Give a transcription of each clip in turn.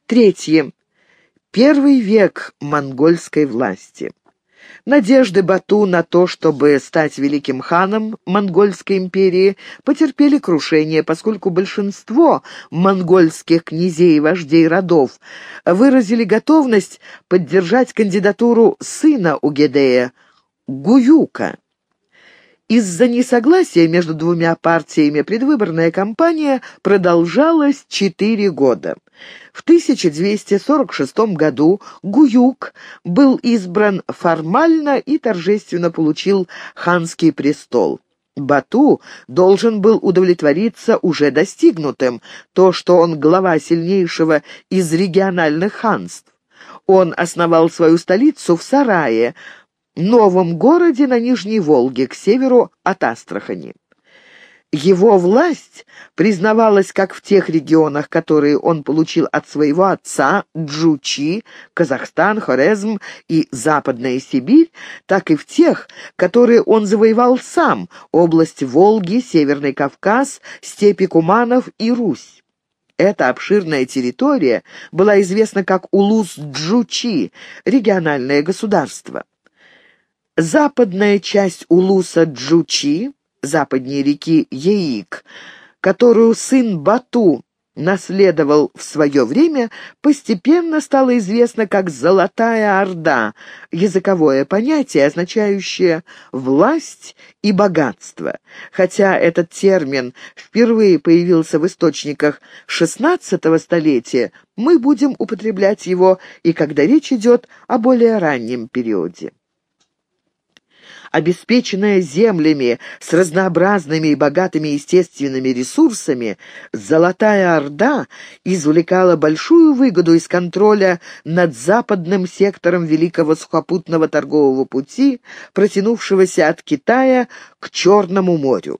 Третье. Первый век монгольской власти. Надежды Бату на то, чтобы стать великим ханом Монгольской империи, потерпели крушение, поскольку большинство монгольских князей и вождей родов выразили готовность поддержать кандидатуру сына Угедея, Гуюка. Из-за несогласия между двумя партиями предвыборная кампания продолжалась 4 года. В 1246 году Гуюк был избран формально и торжественно получил ханский престол. Бату должен был удовлетвориться уже достигнутым, то, что он глава сильнейшего из региональных ханств. Он основал свою столицу в Сарае, новом городе на Нижней Волге, к северу от Астрахани. Его власть признавалась как в тех регионах, которые он получил от своего отца, Джучи, Казахстан, Хорезм и Западная Сибирь, так и в тех, которые он завоевал сам, область Волги, Северный Кавказ, степи Куманов и Русь. Эта обширная территория была известна как Улус-Джучи, региональное государство. Западная часть Улуса Джучи, западнее реки Яик, которую сын Бату наследовал в свое время, постепенно стала известна как «Золотая Орда», языковое понятие, означающее «власть» и «богатство». Хотя этот термин впервые появился в источниках XVI столетия, мы будем употреблять его и когда речь идет о более раннем периоде. Обеспеченная землями с разнообразными и богатыми естественными ресурсами, Золотая Орда извлекала большую выгоду из контроля над западным сектором Великого сухопутного торгового пути, протянувшегося от Китая к Черному морю.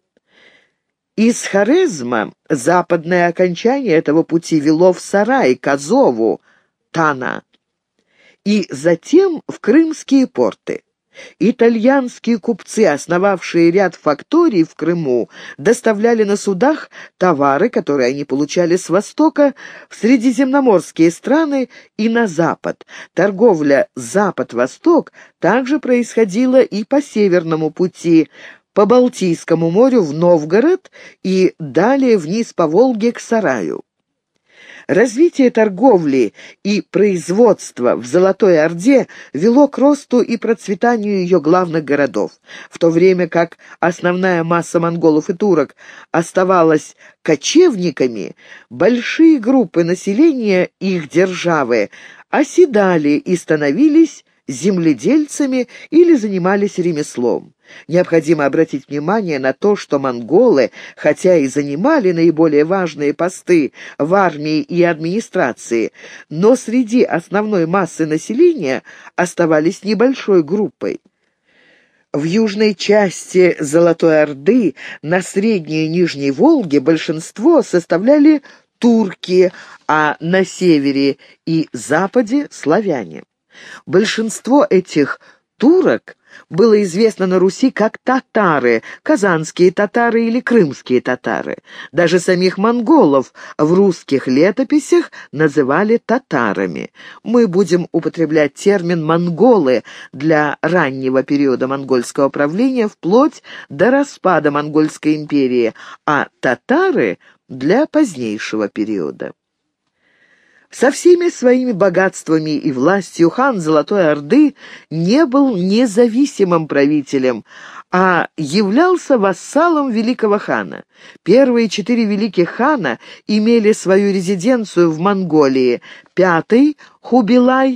Из Хорезма западное окончание этого пути вело в Сарай, к Азову, Тана, и затем в крымские порты. Итальянские купцы, основавшие ряд факторий в Крыму, доставляли на судах товары, которые они получали с востока, в средиземноморские страны и на запад. Торговля запад-восток также происходила и по Северному пути, по Балтийскому морю в Новгород и далее вниз по Волге к Сараю. Развитие торговли и производства в Золотой Орде вело к росту и процветанию ее главных городов. В то время как основная масса монголов и турок оставалась кочевниками, большие группы населения их державы оседали и становились земледельцами или занимались ремеслом. Необходимо обратить внимание на то, что монголы, хотя и занимали наиболее важные посты в армии и администрации, но среди основной массы населения оставались небольшой группой. В южной части Золотой Орды, на Средней и Нижней Волге, большинство составляли турки, а на севере и западе – славяне. Большинство этих турок было известно на Руси как татары, казанские татары или крымские татары. Даже самих монголов в русских летописях называли татарами. Мы будем употреблять термин «монголы» для раннего периода монгольского правления вплоть до распада Монгольской империи, а татары — для позднейшего периода. Со всеми своими богатствами и властью хан Золотой Орды не был независимым правителем, а являлся вассалом великого хана. Первые 4 великих хана имели свою резиденцию в Монголии. Пятый — Хубилай,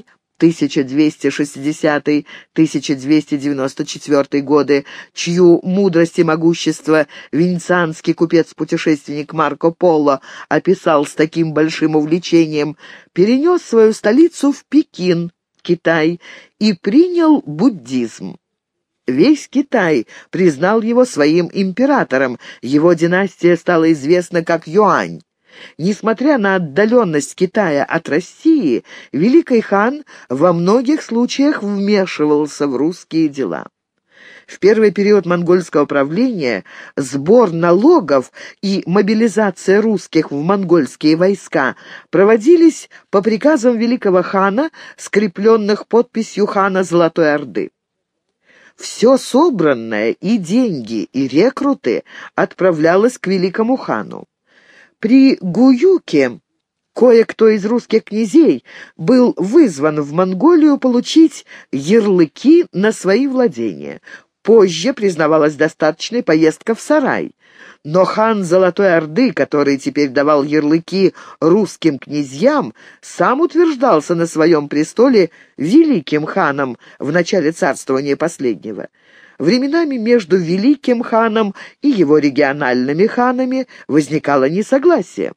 1260-1294 годы, чью мудрость и могущество венецианский купец-путешественник Марко Поло описал с таким большим увлечением, перенес свою столицу в Пекин, Китай, и принял буддизм. Весь Китай признал его своим императором, его династия стала известна как Юань. Несмотря на отдаленность Китая от России, Великий хан во многих случаях вмешивался в русские дела. В первый период монгольского правления сбор налогов и мобилизация русских в монгольские войска проводились по приказам великого хана, скрепленных подписью хана Золотой Орды. Все собранное, и деньги, и рекруты, отправлялось к великому хану. При Гуюке кое-кто из русских князей был вызван в Монголию получить ярлыки на свои владения. Позже признавалась достаточной поездка в сарай. Но хан Золотой Орды, который теперь давал ярлыки русским князьям, сам утверждался на своем престоле великим ханом в начале царствования последнего. Временами между великим ханом и его региональными ханами возникало несогласие.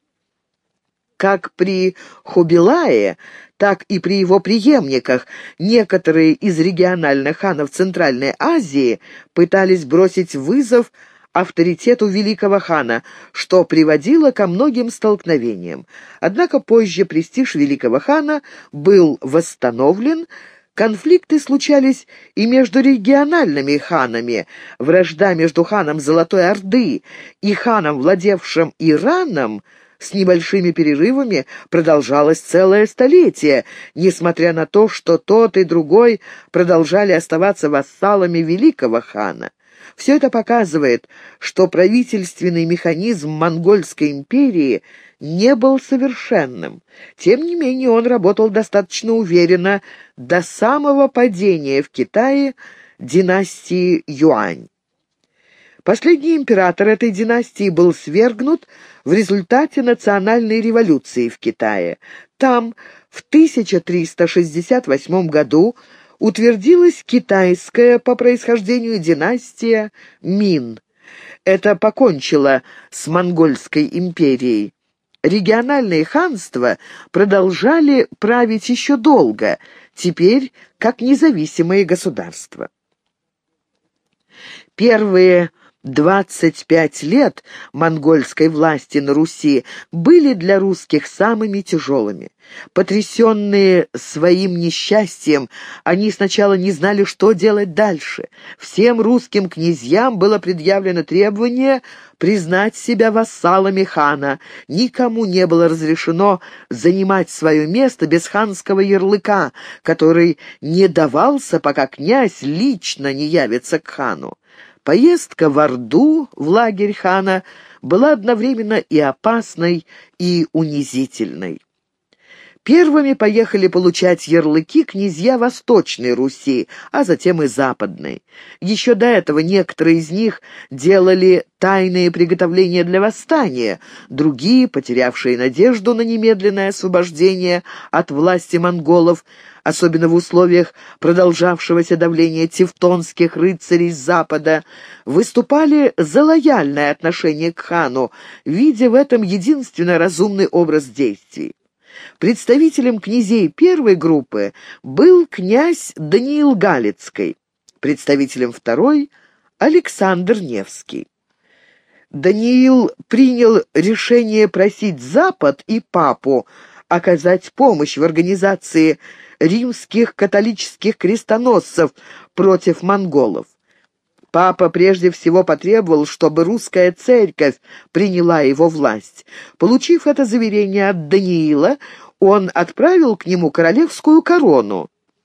Как при Хубилае, так и при его преемниках некоторые из региональных ханов Центральной Азии пытались бросить вызов авторитету великого хана, что приводило ко многим столкновениям. Однако позже престиж великого хана был восстановлен, конфликты случались и между региональными ханами. Вражда между ханом Золотой Орды и ханом, владевшим Ираном, с небольшими перерывами продолжалось целое столетие, несмотря на то, что тот и другой продолжали оставаться вассалами великого хана. Все это показывает, что правительственный механизм Монгольской империи не был совершенным. Тем не менее, он работал достаточно уверенно до самого падения в Китае династии Юань. Последний император этой династии был свергнут в результате национальной революции в Китае. Там в 1368 году утвердилась китайская по происхождению династия Мин. Это покончило с Монгольской империей. Региональные ханства продолжали править еще долго, теперь как независимые государства. Первые 25 лет монгольской власти на Руси были для русских самыми тяжелыми. Потрясенные своим несчастьем, они сначала не знали, что делать дальше. Всем русским князьям было предъявлено требование признать себя вассалами хана. Никому не было разрешено занимать свое место без ханского ярлыка, который не давался, пока князь лично не явится к хану. Поездка в Орду, в лагерь хана, была одновременно и опасной, и унизительной. Первыми поехали получать ярлыки князья Восточной Руси, а затем и Западной. Еще до этого некоторые из них делали тайные приготовления для восстания, другие, потерявшие надежду на немедленное освобождение от власти монголов, особенно в условиях продолжавшегося давления тевтонских рыцарей с Запада, выступали за лояльное отношение к хану, видя в этом единственно разумный образ действий. Представителем князей первой группы был князь Даниил Галицкий, представителем второй — Александр Невский. Даниил принял решение просить Запад и папу оказать помощь в организации римских католических крестоносцев против монголов. Папа прежде всего потребовал, чтобы русская церковь приняла его власть. Получив это заверение от Даниила, он отправил к нему королевскую корону.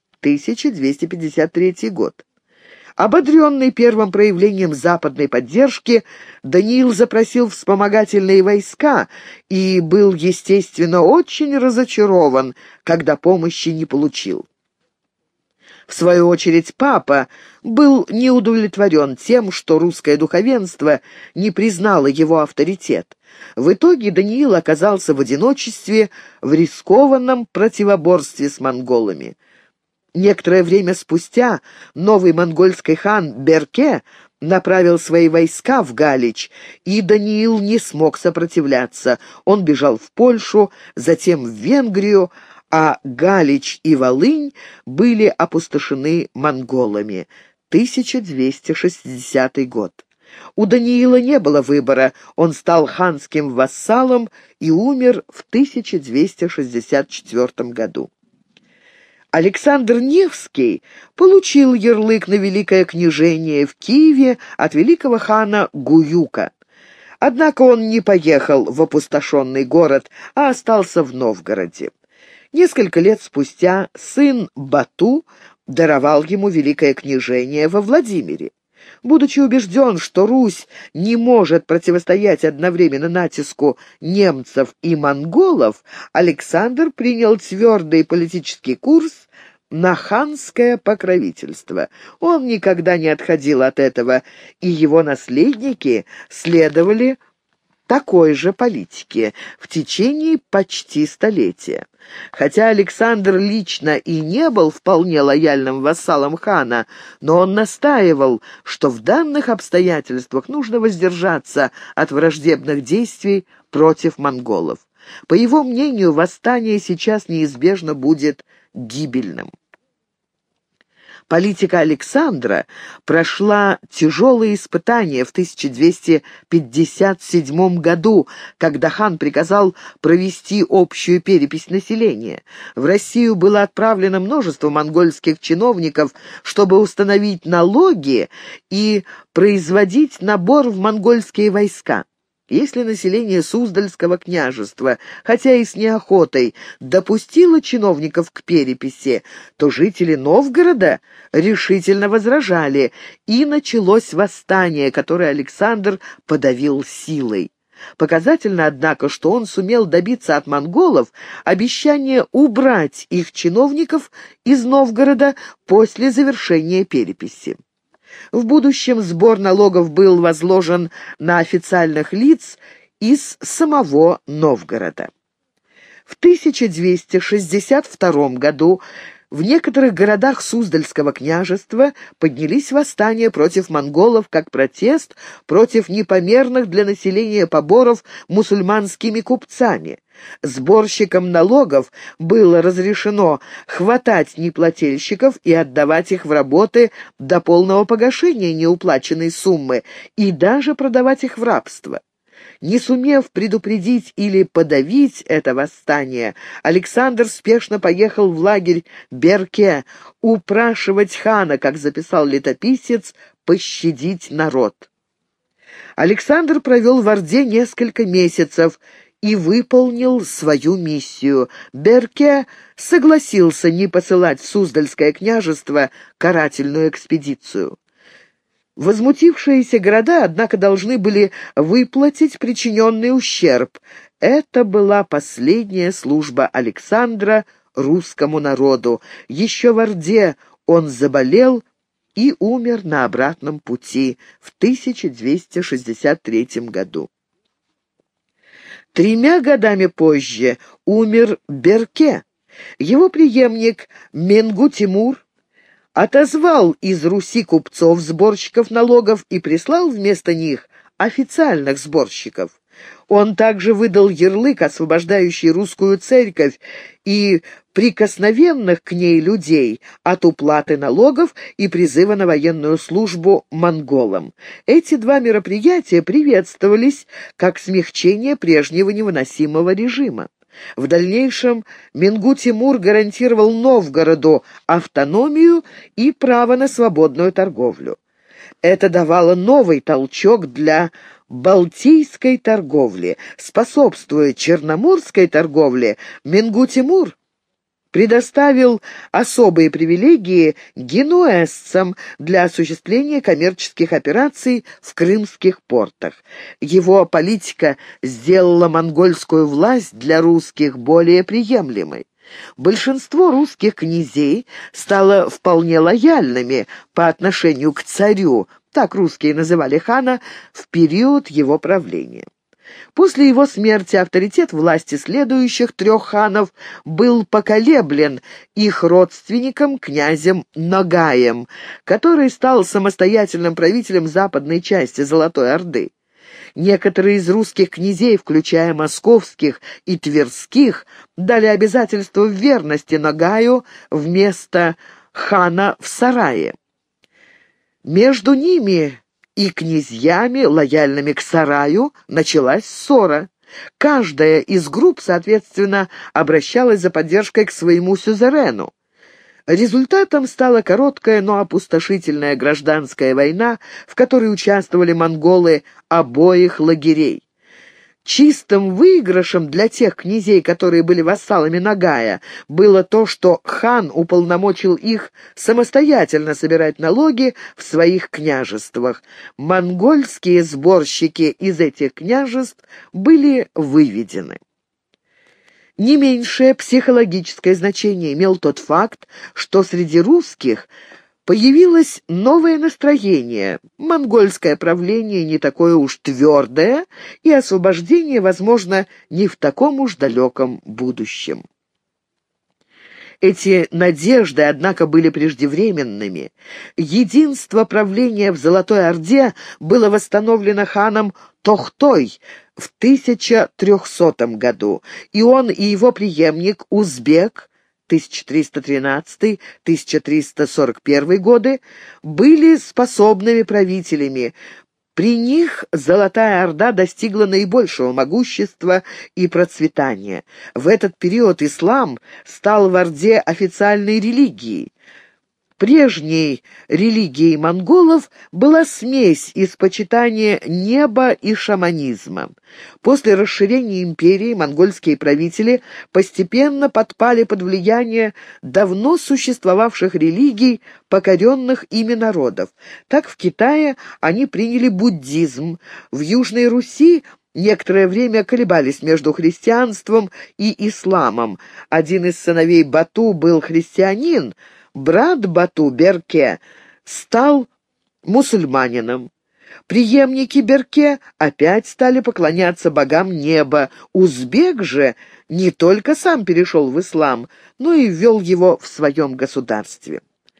1253 год. Ободренный первым проявлением западной поддержки, Даниил запросил вспомогательные войска и был, естественно, очень разочарован, когда помощи не получил. В свою очередь, папа был неудовлетворен тем, что русское духовенство не признало его авторитет. В итоге Даниил оказался в одиночестве в рискованном противоборстве с монголами. Некоторое время спустя новый монгольский хан Берке направил свои войска в Галич, и Даниил не смог сопротивляться. Он бежал в Польшу, затем в Венгрию, а Галич и Волынь были опустошены монголами. 1260 год. У Даниила не было выбора, он стал ханским вассалом и умер в 1264 году. Александр Невский получил ярлык на великое княжение в Киеве от великого хана Гуюка. Однако он не поехал в опустошенный город, а остался в Новгороде. Несколько лет спустя сын Бату даровал ему великое княжение во Владимире. Будучи убежден, что Русь не может противостоять одновременно натиску немцев и монголов, Александр принял твердый политический курс на ханское покровительство. Он никогда не отходил от этого, и его наследники следовали такой же политике в течение почти столетия. Хотя Александр лично и не был вполне лояльным вассалом хана, но он настаивал, что в данных обстоятельствах нужно воздержаться от враждебных действий против монголов. По его мнению, восстание сейчас неизбежно будет гибельным. Политика Александра прошла тяжелые испытания в 1257 году, когда хан приказал провести общую перепись населения. В Россию было отправлено множество монгольских чиновников, чтобы установить налоги и производить набор в монгольские войска. Если население Суздальского княжества, хотя и с неохотой, допустило чиновников к переписи, то жители Новгорода решительно возражали, и началось восстание, которое Александр подавил силой. Показательно, однако, что он сумел добиться от монголов обещания убрать их чиновников из Новгорода после завершения переписи. В будущем сбор налогов был возложен на официальных лиц из самого Новгорода. В 1262 году в некоторых городах Суздальского княжества поднялись восстания против монголов как протест против непомерных для населения поборов мусульманскими купцами. Сборщикам налогов было разрешено хватать неплательщиков и отдавать их в работы до полного погашения неуплаченной суммы и даже продавать их в рабство. Не сумев предупредить или подавить это восстание, Александр спешно поехал в лагерь Берке упрашивать хана, как записал летописец, пощадить народ. Александр провел в Орде несколько месяцев и выполнил свою миссию. Берке согласился не посылать в Суздальское княжество карательную экспедицию. Возмутившиеся города, однако, должны были выплатить причиненный ущерб. Это была последняя служба Александра русскому народу. Еще в Орде он заболел и умер на обратном пути в 1263 году. 3 годами позже умер Берке. Его преемник Менгу-Тимур отозвал из Руси купцов-сборщиков налогов и прислал вместо них официальных сборщиков. Он также выдал ярлык, освобождающий русскую церковь и прикосновенных к ней людей от уплаты налогов и призыва на военную службу монголам. Эти два мероприятия приветствовались как смягчение прежнего невыносимого режима. В дальнейшем Менгу-Тимур гарантировал Новгороду автономию и право на свободную торговлю. Это давало новый толчок для балтийской торговли. Способствуя черноморской торговле, Менгу-Тимур предоставил особые привилегии генуэзцам для осуществления коммерческих операций в крымских портах. Его политика сделала монгольскую власть для русских более приемлемой. Большинство русских князей стало вполне лояльными по отношению к царю, так русские называли хана, в период его правления. После его смерти авторитет власти следующих 3 ханов был поколеблен их родственником, князем Ногаем, который стал самостоятельным правителем западной части Золотой Орды. Некоторые из русских князей, включая московских и тверских, дали обязательство в верности Ногаю вместо хана в сарае. Между ними и князьями, лояльными к сараю, началась ссора. Каждая из групп, соответственно, обращалась за поддержкой к своему сюзерену. Результатом стала короткая, но опустошительная гражданская война, в которой участвовали монголы обоих лагерей. Чистым выигрышем для тех князей, которые были вассалами Ногая, было то, что хан уполномочил их самостоятельно собирать налоги в своих княжествах. Монгольские сборщики из этих княжеств были выведены. Не меньшее психологическое значение имел тот факт, что среди русских появилось новое настроение, монгольское правление не такое уж твердое, и освобождение, возможно, не в таком уж далеком будущем. Эти надежды, однако, были преждевременными. Единство правления в Золотой Орде было восстановлено ханом Тохтой в 1300 году, и он и его преемник Узбек 1313-1341 годы были способными правителями. При них Золотая Орда достигла наибольшего могущества и процветания. В этот период ислам стал в Орде официальной религией. Прежней религией монголов была смесь из почитания неба и шаманизма. После расширения империи монгольские правители постепенно подпали под влияние давно существовавших религий покоренных ими народов. Так в Китае они приняли буддизм, в Южной Руси некоторое время колебались между христианством и исламом. Один из сыновей Бату был христианин, брат Бату, Берке, стал мусульманином. Преемники Берке опять стали поклоняться богам неба. Узбек же не только сам перешел в ислам, но и ввел его в своем государстве.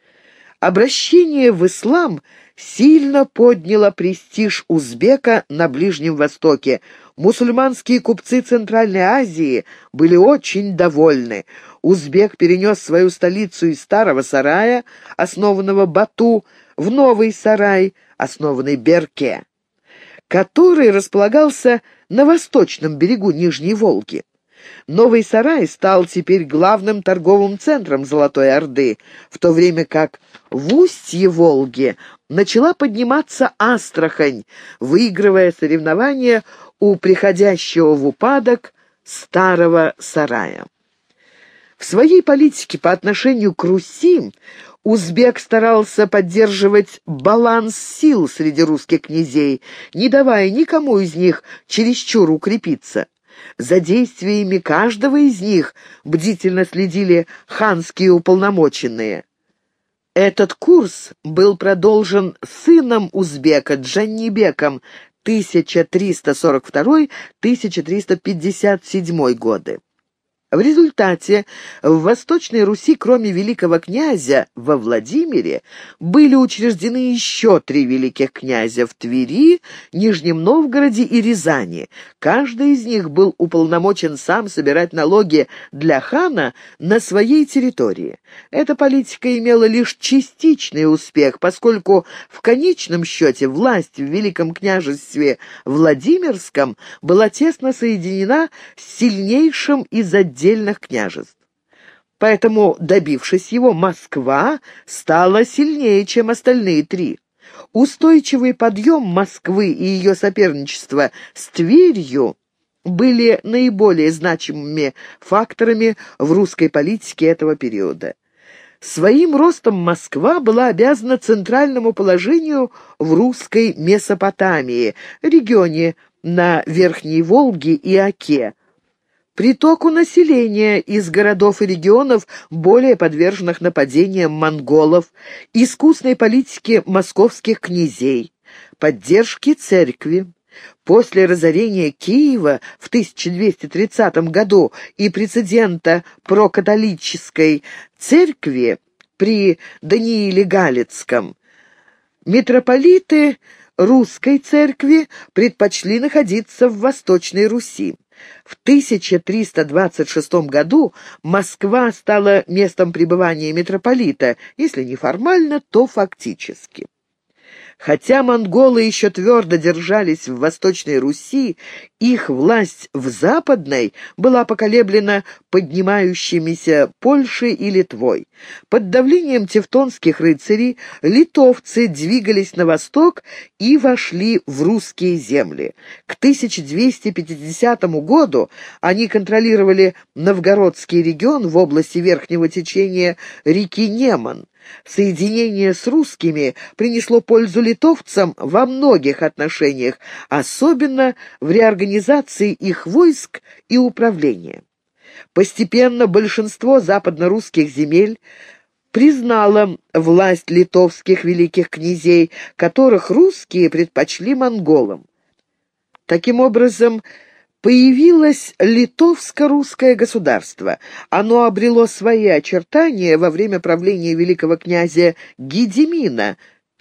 Обращение в ислам сильно подняло престиж узбека на Ближнем Востоке. Мусульманские купцы Центральной Азии были очень довольны. Узбек перенес свою столицу из старого сарая, основанного Бату, в новый сарай, основанный Берке, который располагался на восточном берегу Нижней Волги. Новый сарай стал теперь главным торговым центром Золотой Орды, в то время как в устье Волги начала подниматься Астрахань, выигрывая соревнования у приходящего в упадок старого сарая. В своей политике по отношению к Руси узбек старался поддерживать баланс сил среди русских князей, не давая никому из них чересчур укрепиться. За действиями каждого из них бдительно следили ханские уполномоченные. Этот курс был продолжен сыном узбека Джаннибеком 1342-1357 годы. В результате в Восточной Руси, кроме великого князя во Владимире, были учреждены еще 3 великих князя в Твери, Нижнем Новгороде и Рязани. Каждый из них был уполномочен сам собирать налоги для хана на своей территории. Эта политика имела лишь частичный успех, поскольку в конечном счете власть в Великом княжестве Владимирском была тесно соединена с сильнейшим из отдельных княжеств. Поэтому, добившись его, Москва стала сильнее, чем остальные 3. Устойчивый подъем Москвы и ее соперничество с Тверью были наиболее значимыми факторами в русской политике этого периода. Своим ростом Москва была обязана центральному положению в русской Месопотамии, регионе на Верхней Волге и Оке, притоку населения из городов и регионов, более подверженных нападениям монголов, искусной политике московских князей, поддержке церкви. После разорения Киева в 1230 году и прецедента прокатолической церкви при Данииле Галицком, митрополиты русской церкви предпочли находиться в Восточной Руси. В 1326 году Москва стала местом пребывания митрополита, если не формально, то фактически. Хотя монголы еще твердо держались в Восточной Руси, их власть в Западной была поколеблена поднимающимися Польшей и Литвой. Под давлением тевтонских рыцарей литовцы двигались на восток и вошли в русские земли. К 1250 году они контролировали Новгородский регион в области верхнего течения реки Неман. Соединение с русскими принесло пользу литовцам во многих отношениях, особенно в реорганизации их войск и управления. Постепенно большинство западно-русских земель признало власть литовских великих князей, которых русские предпочли монголам. Таким образом, появилось литовско-русское государство. Оно обрело свои очертания во время правления великого князя Гедимина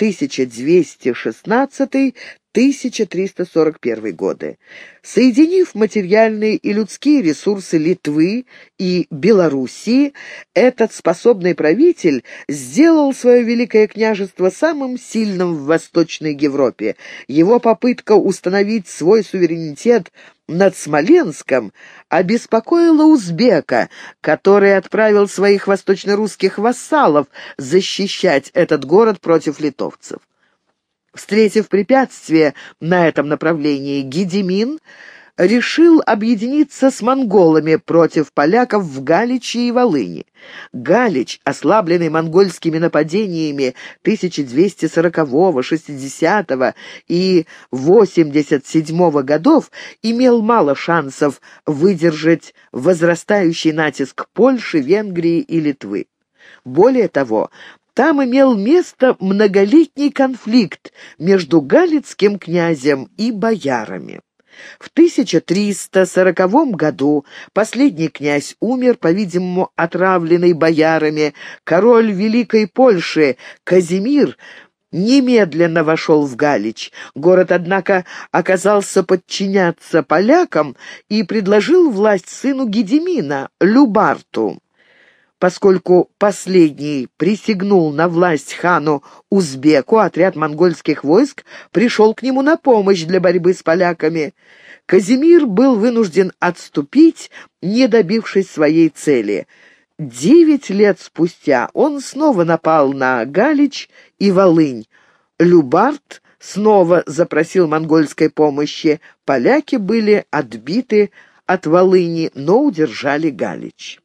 1216-1341 годы. Соединив материальные и людские ресурсы Литвы и Белоруссии, этот способный правитель сделал свое великое княжество самым сильным в Восточной Европе. Его попытка установить свой суверенитет над Смоленском обеспокоила узбека, который отправил своих восточно-русских вассалов защищать этот город против литовцев. Встретив препятствие на этом направлении, Гедимин решил объединиться с монголами против поляков в Галиче и Волыни. Галич, ослабленный монгольскими нападениями 1240, 60 и 87 годов, имел мало шансов выдержать возрастающий натиск Польши, Венгрии и Литвы. Более того, там имел место многолетний конфликт между галицким князем и боярами. В 1340 году последний князь умер, по-видимому, отравленный боярами. Король Великой Польши Казимир немедленно вошел в Галич. Город, однако, оказался подчиняться полякам и предложил власть сыну Гедимина, Любарту. Поскольку последний присягнул на власть хану Узбеку, отряд монгольских войск пришел к нему на помощь для борьбы с поляками. Казимир был вынужден отступить, не добившись своей цели. 9 лет спустя он снова напал на Галич и Волынь. Любарт снова запросил монгольской помощи. Поляки были отбиты от Волыни, но удержали Галич.